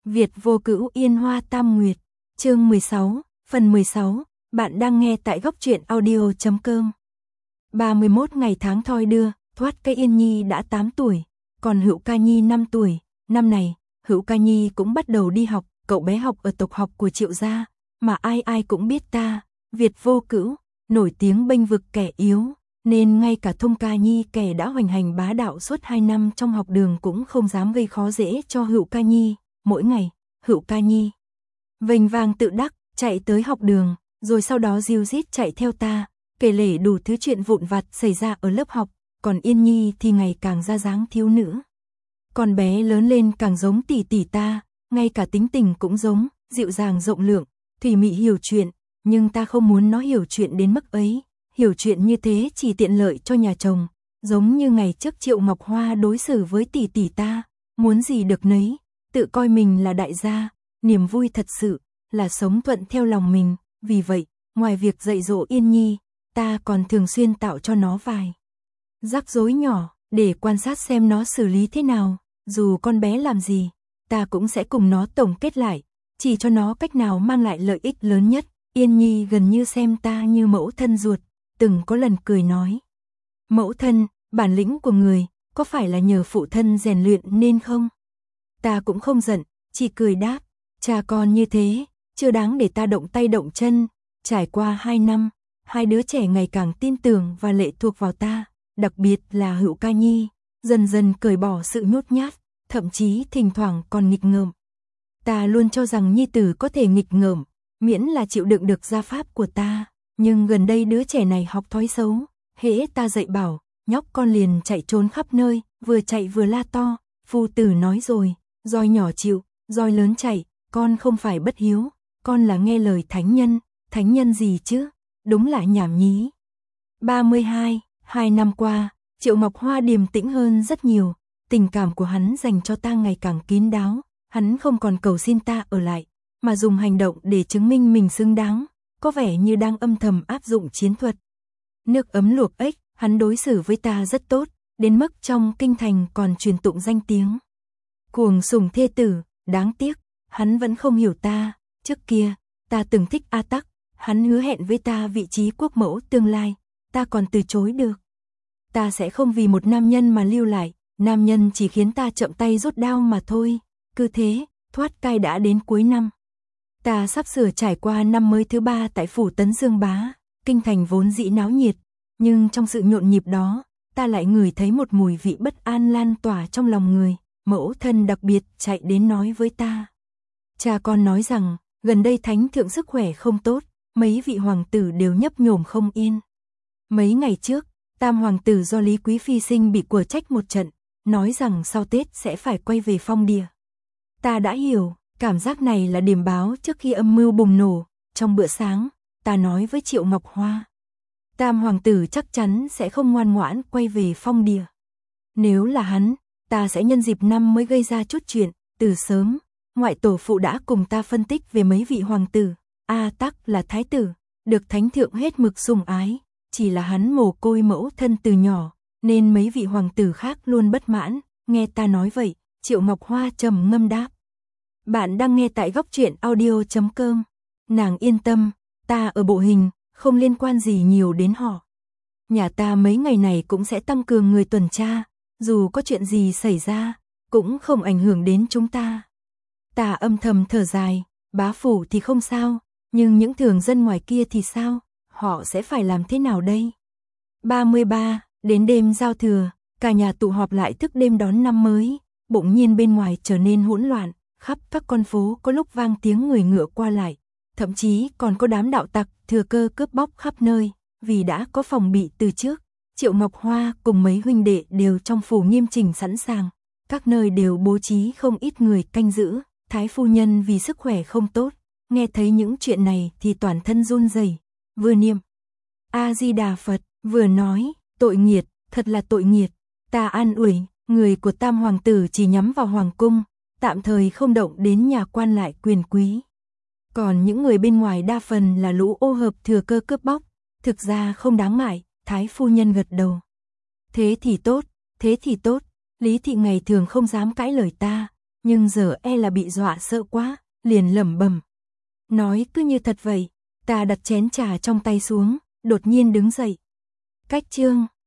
Việt vô cữu Yên Hoa Tam Nguyệt, chương 16, phần 16, bạn đang nghe tại góc truyện audio.com. 31 ngày tháng thoi đưa, thoát cái Yên Nhi đã 8 tuổi, còn Hữu Ca Nhi 5 tuổi, năm này, Hữu Ca Nhi cũng bắt đầu đi học, cậu bé học ở tộc học của Triệu gia, mà ai ai cũng biết ta, Việt vô cữu, nổi tiếng bênh vực kẻ yếu, nên ngay cả Thông Ca Nhi kẻ đã hoành hành bá đạo suốt 2 năm trong học đường cũng không dám gây khó dễ cho Hữu Ca Nhi. Mỗi ngày, Hữu Ca Nhi vênh vang tự đắc, chạy tới học đường, rồi sau đó ríu rít chạy theo ta, kể lể đủ thứ chuyện vụn vặt xảy ra ở lớp học, còn Yên Nhi thì ngày càng ra dáng thiếu nữ. Con bé lớn lên càng giống tỷ tỷ ta, ngay cả tính tình cũng giống, dịu dàng rộng lượng, thủy mị hiểu chuyện, nhưng ta không muốn nó hiểu chuyện đến mức ấy, hiểu chuyện như thế chỉ tiện lợi cho nhà chồng, giống như ngày trước Triệu Ngọc Hoa đối xử với tỷ tỷ ta, muốn gì được nấy, tự coi mình là đại gia, niềm vui thật sự là sống thuận theo lòng mình, vì vậy, ngoài việc dạy dỗ Yên Nhi, ta còn thường xuyên tạo cho nó vài rắc rối nhỏ, để quan sát xem nó xử lý thế nào, dù con bé làm gì, ta cũng sẽ cùng nó tổng kết lại, chỉ cho nó cách nào mang lại lợi ích lớn nhất. Yên Nhi gần như xem ta như mẫu thân ruột, từng có lần cười nói: "Mẫu thân, bản lĩnh của người, có phải là nhờ phụ thân rèn luyện nên không?" Ta cũng không giận, chỉ cười đáp: "Cha con như thế, chưa đáng để ta động tay động chân." Trải qua 2 năm, hai đứa trẻ ngày càng tin tưởng và lệ thuộc vào ta, đặc biệt là Hữu Ca Nhi, dần dần cởi bỏ sự nhút nhát, thậm chí thỉnh thoảng còn nghịch ngợm. Ta luôn cho rằng nhi tử có thể nghịch ngợm, miễn là chịu đựng được gia pháp của ta, nhưng gần đây đứa trẻ này học thói xấu, hễ ta dạy bảo, nhóc con liền chạy trốn khắp nơi, vừa chạy vừa la to, phu tử nói rồi, roi nhỏ chịu, roi lớn chạy, con không phải bất hiếu, con là nghe lời thánh nhân gì chứ, đúng là nhảm nhí. 32, 2 năm qua, Triệu Ngọc Hoa điềm tĩnh hơn rất nhiều, tình cảm của hắn dành cho ta ngày càng kín đáo, hắn không còn cầu xin ta ở lại, mà dùng hành động để chứng minh mình xứng đáng, có vẻ như đang âm thầm áp dụng chiến thuật. Nước ấm luộc ếch, hắn đối xử với ta rất tốt, đến mức trong kinh thành còn truyền tụng danh tiếng cuồng sủng thê tử, đáng tiếc, hắn vẫn không hiểu ta, trước kia, ta từng thích A Tắc, hắn hứa hẹn với ta vị trí quốc mẫu tương lai, ta còn từ chối được. Ta sẽ không vì một nam nhân mà lưu lại, nam nhân chỉ khiến ta chậm tay rút đao mà thôi, cứ thế, thoát cai đã đến cuối năm. Ta sắp sửa trải qua năm mới thứ 3 tại phủ Tấn Dương Bá, kinh thành vốn dĩ náo nhiệt, nhưng trong sự nhộn nhịp đó, ta lại ngửi thấy một mùi vị bất an lan tỏa trong lòng người, mẫu thân đặc biệt chạy đến nói với ta. Cha con nói rằng, gần đây thánh thượng sức khỏe không tốt, mấy vị hoàng tử đều nhấp nhổm không yên. Mấy ngày trước, tam hoàng tử do Lý Quý Phi sinh bị quở trách một trận, nói rằng sau Tết sẽ phải quay về Phong Địa. Ta đã hiểu, cảm giác này là điểm báo trước khi âm mưu bùng nổ. Trong bữa sáng, ta nói với Triệu Ngọc Hoa, tam hoàng tử chắc chắn sẽ không ngoan ngoãn quay về Phong Địa. Nếu là hắn, ta sẽ nhân dịp năm mới gây ra chút chuyện. Từ sớm, ngoại tổ phụ đã cùng ta phân tích về mấy vị hoàng tử. A Tắc là thái tử, được thánh thượng hết mực sủng ái, chỉ là hắn mồ côi mẫu thân từ nhỏ, nên mấy vị hoàng tử khác luôn bất mãn. Nghe ta nói vậy, Triệu Ngọc Hoa trầm ngâm đáp: "Bạn đang nghe tại góc truyện audio.com." Nàng yên tâm, ta ở bộ hình, không liên quan gì nhiều đến họ. Nhà ta mấy ngày này cũng sẽ tăng cường người tuần tra, dù có chuyện gì xảy ra, cũng không ảnh hưởng đến chúng ta. Ta âm thầm thở dài, bá phủ thì không sao, nhưng những thường dân ngoài kia thì sao, họ sẽ phải làm thế nào đây? 33, đến đêm giao thừa, cả nhà tụ họp lại thức đêm đón năm mới, bỗng nhiên bên ngoài trở nên hỗn loạn, khắp các con phố có lúc vang tiếng người ngựa qua lại, thậm chí còn có đám đạo tặc thừa cơ cướp bóc khắp nơi, vì đã có phòng bị từ trước. Triệu Ngọc Hoa cùng mấy huynh đệ đều trong phủ nghiêm chỉnh sẵn sàng, các nơi đều bố trí không ít người canh giữ. Thái phu nhân vì sức khỏe không tốt, nghe thấy những chuyện này thì toàn thân run rẩy, vừa niệm A Di Đà Phật, vừa nói, tội nghiệt, thật là tội nghiệt. Ta an ủi, người của tam hoàng tử chỉ nhắm vào hoàng cung, tạm thời không động đến nhà quan lại quyền quý. Còn những người bên ngoài đa phần là lũ ô hợp thừa cơ cướp bóc, thực ra không đáng ngại. Thái phu nhân gật đầu. Thế thì tốt, Lý thị ngày thường không dám cãi lời ta, nhưng giờ là bị dọa sợ quá, liền lẩm bẩm. Nói cứ như thật vậy, ta đặt chén trà trong tay xuống, đột nhiên đứng dậy. Cách chương